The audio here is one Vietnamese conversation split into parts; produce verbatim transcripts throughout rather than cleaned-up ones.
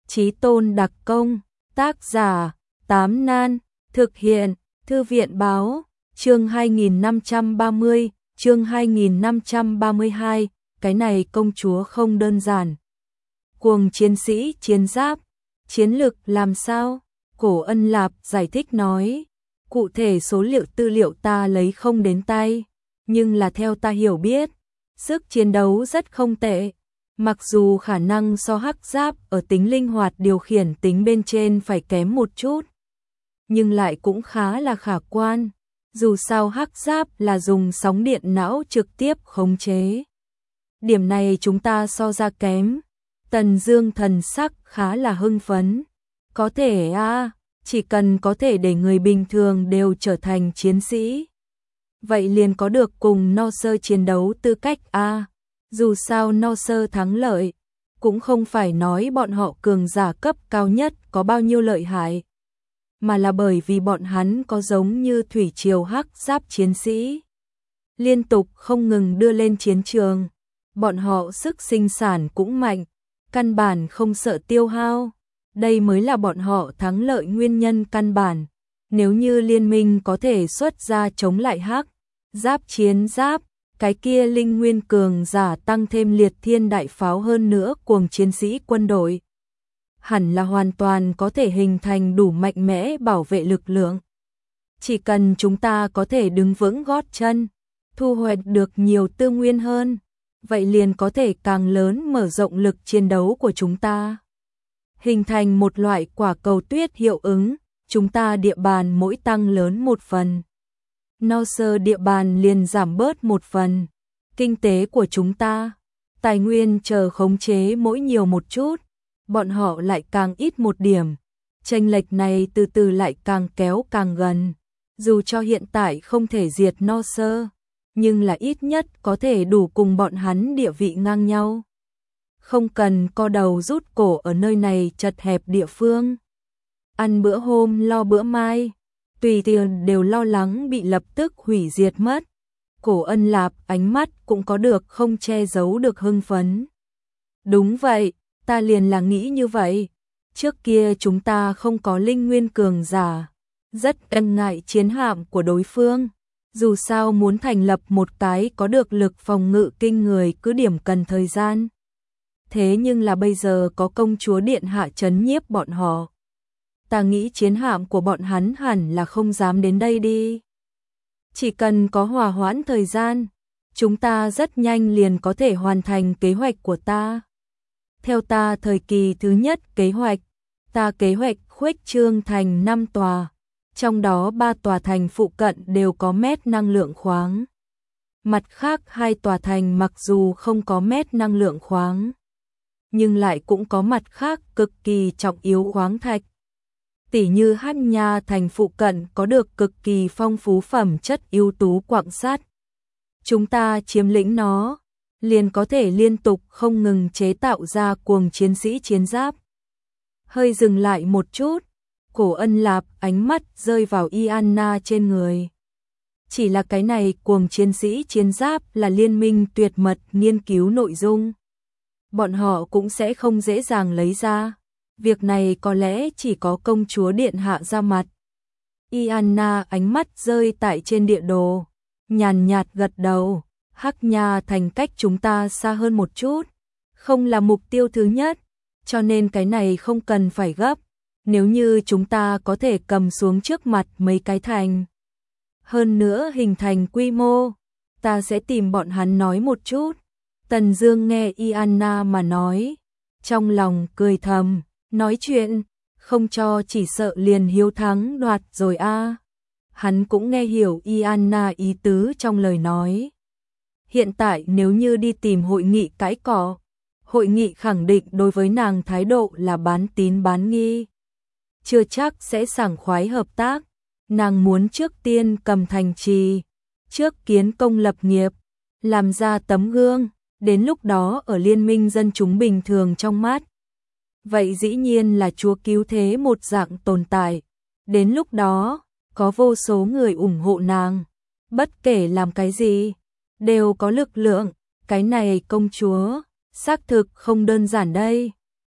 Chí Tôn đặc công, tác giả, Tám Nan, thực hiện, Thư viện báo, chương hai nghìn năm trăm ba mươi, chương hai nghìn năm trăm ba mươi hai, cái này công chúa không đơn giản. Cuồng chiến sĩ chiến giáp, chiến lực làm sao? Cổ Ân Lạp giải thích nói, cụ thể số liệu tư liệu ta lấy không đến tay, nhưng là theo ta hiểu biết, sức chiến đấu rất không tệ. Mặc dù khả năng so hắc giáp ở tính linh hoạt điều khiển tính bên trên phải kém một chút, nhưng lại cũng khá là khả quan. Dù sao hắc giáp là dùng sóng điện não trực tiếp khống chế. Điểm này chúng ta so ra kém. Tần Dương thần sắc khá là hưng phấn. Có thể a, à, chỉ cần có thể để người bình thường đều trở thành chiến sĩ, vậy liền có được cùng No Sơ chiến đấu tư cách a. À. Dù sao No Sơ thắng lợi, cũng không phải nói bọn họ cường giả cấp cao nhất có bao nhiêu lợi hại, mà là bởi vì bọn hắn có giống như thủy triều hắc giáp chiến sĩ, liên tục không ngừng đưa lên chiến trường. Bọn họ sức sinh sản cũng mạnh, căn bản không sợ tiêu hao. Đây mới là bọn họ thắng lợi nguyên nhân căn bản. Nếu như liên minh có thể xuất ra chống lại hắc giáp chiến giáp, cái kia linh nguyên cường giả tăng thêm liệt thiên đại pháo hơn nữa cuồng chiến sĩ quân đội, hẳn là hoàn toàn có thể hình thành đủ mạnh mẽ bảo vệ lực lượng. Chỉ cần chúng ta có thể đứng vững gót chân, thu hoạch được nhiều tư nguyên hơn, vậy liền có thể càng lớn mở rộng lực chiến đấu của chúng ta, hình thành một loại quả cầu tuyết hiệu ứng. Chúng ta địa bàn mỗi tăng lớn một phần, No Sơ địa bàn liền giảm bớt một phần. Kinh tế của chúng ta, tài nguyên chờ khống chế mỗi nhiều một chút, bọn họ lại càng ít một điểm. Chênh lệch này từ từ lại càng kéo càng gần. Dù cho hiện tại không thể diệt No Sơ, nhưng là ít nhất có thể đủ cùng bọn hắn địa vị ngang nhau. Không cần co đầu rút cổ ở nơi này chật hẹp địa phương. Ăn bữa hôm lo bữa mai, tùy tiện đều lo lắng bị lập tức hủy diệt mất. Cổ Ân Lạp ánh mắt cũng có được không che giấu được hưng phấn. Đúng vậy, ta liền là nghĩ như vậy. Trước kia chúng ta không có linh nguyên cường giả, rất e ngại chiến hạm của đối phương. Dù sao muốn thành lập một cái có được lực phòng ngự kinh người cứ điểm cần thời gian. Thế nhưng là bây giờ có công chúa điện hạ trấn nhiếp bọn họ, ta nghĩ chiến hạm của bọn hắn hẳn là không dám đến đây đi. Chỉ cần có hòa hoãn thời gian, chúng ta rất nhanh liền có thể hoàn thành kế hoạch của ta. Theo ta thời kỳ thứ nhất kế hoạch, ta kế hoạch khuếch trương thành năm tòa, trong đó ba tòa thành phụ cận đều có mét năng lượng khoáng. Mặt khác hai tòa thành mặc dù không có mét năng lượng khoáng, nhưng lại cũng có mặt khác cực kỳ trọng yếu khoáng thạch. Tỉ như Hắc Nha thành phụ cận có được cực kỳ phong phú phẩm chất ưu tú quặng sắt. Chúng ta chiếm lĩnh nó, liền có thể liên tục không ngừng chế tạo ra cuồng chiến sĩ chiến giáp. Hơi dừng lại một chút, Cổ Ân Lạp ánh mắt rơi vào Ianna trên người. Chỉ là cái này cuồng chiến sĩ chiến giáp là liên minh tuyệt mật nghiên cứu nội dung, bọn họ cũng sẽ không dễ dàng lấy ra. Việc này có lẽ chỉ có công chúa điện hạ ra mặt. Ianna ánh mắt rơi tại trên địa đồ, nhàn nhạt gật đầu. Hắc Nha thành cách chúng ta xa hơn một chút, không là mục tiêu thứ nhất, cho nên cái này không cần phải gấp. Nếu như chúng ta có thể cầm xuống trước mặt mấy cái thành, hơn nữa hình thành quy mô, ta sẽ tìm bọn hắn nói một chút. Tần Dương nghe Ianna mà nói, trong lòng cười thầm, nói chuyện, không cho chỉ sợ liền hiếu thắng đoạt rồi a. À. Hắn cũng nghe hiểu Ianna ý tứ trong lời nói. Hiện tại nếu như đi tìm hội nghị cãi cọ, hội nghị khẳng định đối với nàng thái độ là bán tín bán nghi, chưa chắc sẽ sảng khoái hợp tác. Nàng muốn trước tiên cầm thành trì, trước kiến công lập nghiệp, làm ra tấm gương, đến lúc đó ở liên minh dân chúng bình thường trong mắt, vậy dĩ nhiên là chúa cứu thế một dạng tồn tại. Đến lúc đó, có vô số người ủng hộ nàng, bất kể làm cái gì, đều có lực lượng. Cái này công chúa, xác thực không đơn giản đây.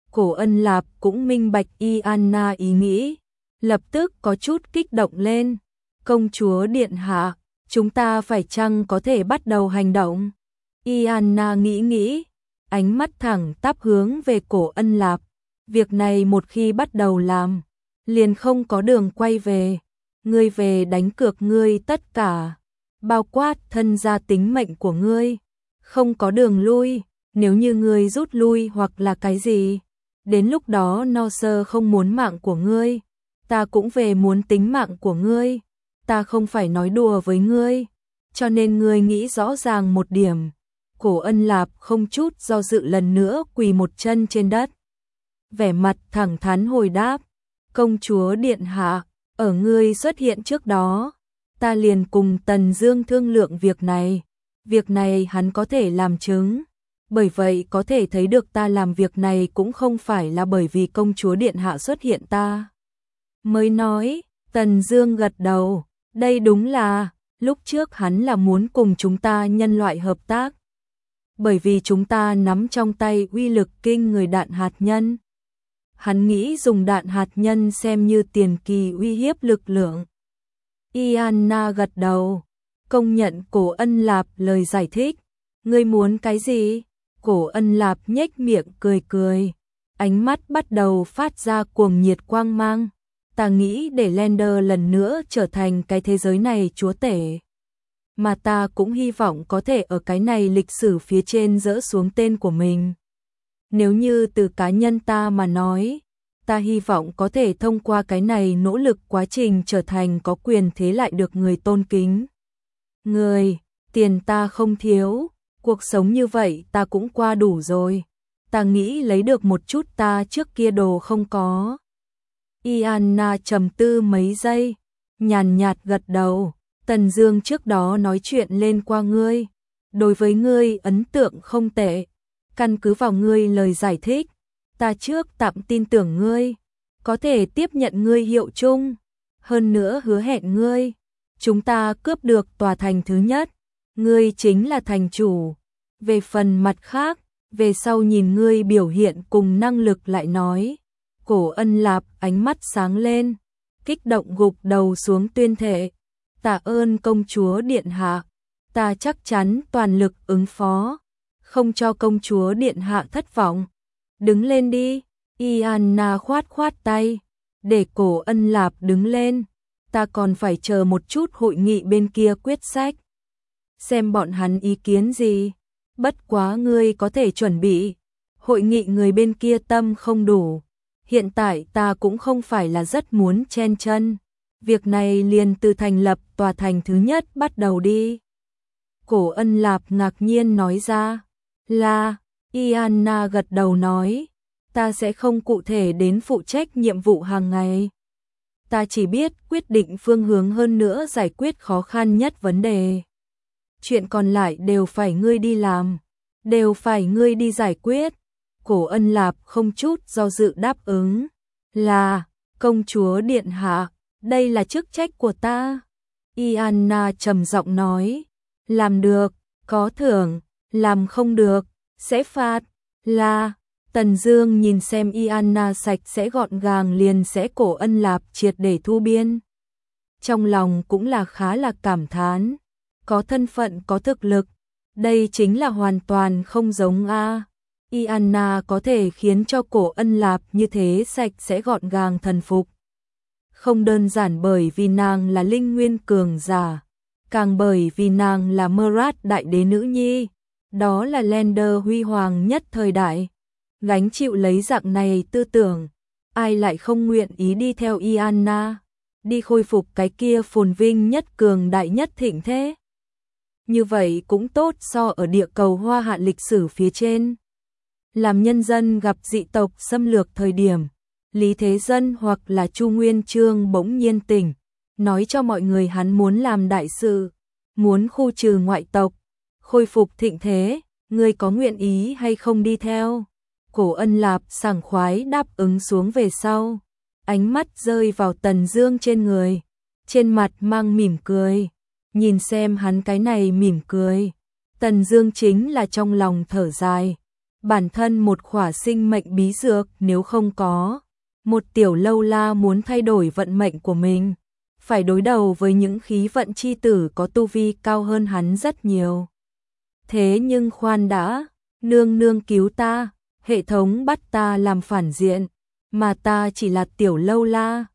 Cổ Ân Lạp cũng minh bạch Y Anna ý nghĩ, lập tức có chút kích động lên. Công chúa điện hạ, chúng ta phải chăng có thể bắt đầu hành động? Y Anna nghĩ nghĩ, ánh mắt thẳng tắp hướng về Cổ Ân Lạp. Việc này một khi bắt đầu làm, liền không có đường quay về. Ngươi về đánh cược ngươi tất cả, bao quát thân gia tính mệnh của ngươi, không có đường lui. Nếu như ngươi rút lui hoặc là cái gì, đến lúc đó No Sơ không muốn mạng của ngươi, ta cũng về muốn tính mạng của ngươi. Ta không phải nói đùa với ngươi, cho nên ngươi nghĩ rõ ràng một điểm. Cổ Ân Lạp không chút do dự lần nữa quỳ một chân trên đất, vẻ mặt thẳng thắn hồi đáp: công chúa điện hạ, ở ngươi xuất hiện trước đó, ta liền cùng Tần Dương thương lượng việc này. Việc này hắn có thể làm chứng, bởi vậy có thể thấy được ta làm việc này cũng không phải là bởi vì công chúa điện hạ xuất hiện ta mới nói. Tần Dương gật đầu, đây đúng là, lúc trước hắn là muốn cùng chúng ta nhân loại hợp tác, bởi vì chúng ta nắm trong tay uy lực kinh người đạn hạt nhân. Hắn nghĩ dùng đạn hạt nhân xem như tiền kỳ uy hiếp lực lượng. Ianna gật đầu, công nhận Cổ Ân Lạp lời giải thích. Ngươi muốn cái gì? Cổ Ân Lạp nhếch miệng cười cười, ánh mắt bắt đầu phát ra cuồng nhiệt quang mang. Ta nghĩ để Lander lần nữa trở thành cái thế giới này chúa tể, mà ta cũng hy vọng có thể ở cái này lịch sử phía trên dỡ xuống tên của mình. Nếu như từ cá nhân ta mà nói, ta hy vọng có thể thông qua cái này nỗ lực quá trình trở thành có quyền thế lại được người tôn kính. Người, tiền ta không thiếu, cuộc sống như vậy ta cũng qua đủ rồi. Ta nghĩ lấy được một chút ta trước kia đồ không có. Ianna trầm tư mấy giây, nhàn nhạt gật đầu. Tần Dương trước đó nói chuyện lên qua ngươi, đối với ngươi ấn tượng không tệ. Căn cứ vào ngươi lời giải thích, ta trước tạm tin tưởng ngươi, có thể tiếp nhận ngươi hiệu chung. Hơn nữa hứa hẹn ngươi, chúng ta cướp được tòa thành thứ nhất, ngươi chính là thành chủ. Về phần mặt khác, về sau nhìn ngươi biểu hiện cùng năng lực lại nói. Cổ Ân Lạp ánh mắt sáng lên, kích động gục đầu xuống tuyên thệ. Tạ ơn công chúa điện hạ, ta chắc chắn toàn lực ứng phó, không cho công chúa điện hạ thất vọng. Đứng lên đi. Ianna khoát khoát tay, để Cổ Ân Lạp đứng lên. Ta còn phải chờ một chút hội nghị bên kia quyết sách, xem bọn hắn ý kiến gì. Bất quá ngươi có thể chuẩn bị, hội nghị người bên kia tâm không đủ. Hiện tại ta cũng không phải là rất muốn chen chân, việc này liền từ thành lập tòa thành thứ nhất bắt đầu đi. Cổ Ân Lạp ngạc nhiên nói ra. Là, Ianna gật đầu nói, ta sẽ không cụ thể đến phụ trách nhiệm vụ hàng ngày. Ta chỉ biết quyết định phương hướng, hơn nữa giải quyết khó khăn nhất vấn đề. Chuyện còn lại đều phải ngươi đi làm, đều phải ngươi đi giải quyết. Cổ Ân Lạp không chút do dự đáp ứng. Là, công chúa điện hạ, đây là chức trách của ta. Ianna trầm giọng nói. Làm được, có thưởng, làm không được, sẽ phạt. Là, Tần Dương nhìn xem Ianna sạch sẽ gọn gàng liền sẽ Cổ Ân Lạp triệt để thu biên. Trong lòng cũng là khá là cảm thán, có thân phận có thực lực, đây chính là hoàn toàn không giống a. Ianna có thể khiến cho Cổ Ân Lạp như thế sạch sẽ gọn gàng thần phục. Không đơn giản bởi vì nàng là linh nguyên cường giả, càng bởi vì nàng là Murad đại đế nữ nhi, đó là Lander huy hoàng nhất thời đại. Gánh chịu lấy dạng này tư tưởng, ai lại không nguyện ý đi theo Ianna, đi khôi phục cái kia phồn vinh nhất cường đại nhất thịnh thế. Như vậy cũng tốt so ở địa cầu Hoa Hạ lịch sử phía trên. Làm nhân dân gặp dị tộc xâm lược thời điểm, Lý Thế Dân hoặc là Chu Nguyên Chương bỗng nhiên tỉnh, nói cho mọi người hắn muốn làm đại sự, muốn khu trừ ngoại tộc, khôi phục thịnh thế, ngươi có nguyện ý hay không đi theo? Cổ Ân Lạp sảng khoái đáp ứng xuống về sau, ánh mắt rơi vào Tần Dương trên người, trên mặt mang mỉm cười. Nhìn xem hắn cái này mỉm cười, Tần Dương chính là trong lòng thở dài. bản thân một khỏa sinh mệnh bí dược, nếu không có một tiểu lâu la muốn thay đổi vận mệnh của mình, phải đối đầu với những khí vận chi tử có tu vi cao hơn hắn rất nhiều. Thế nhưng khoan đã, nương nương cứu ta, hệ thống bắt ta làm phản diện, mà ta chỉ là tiểu lâu la,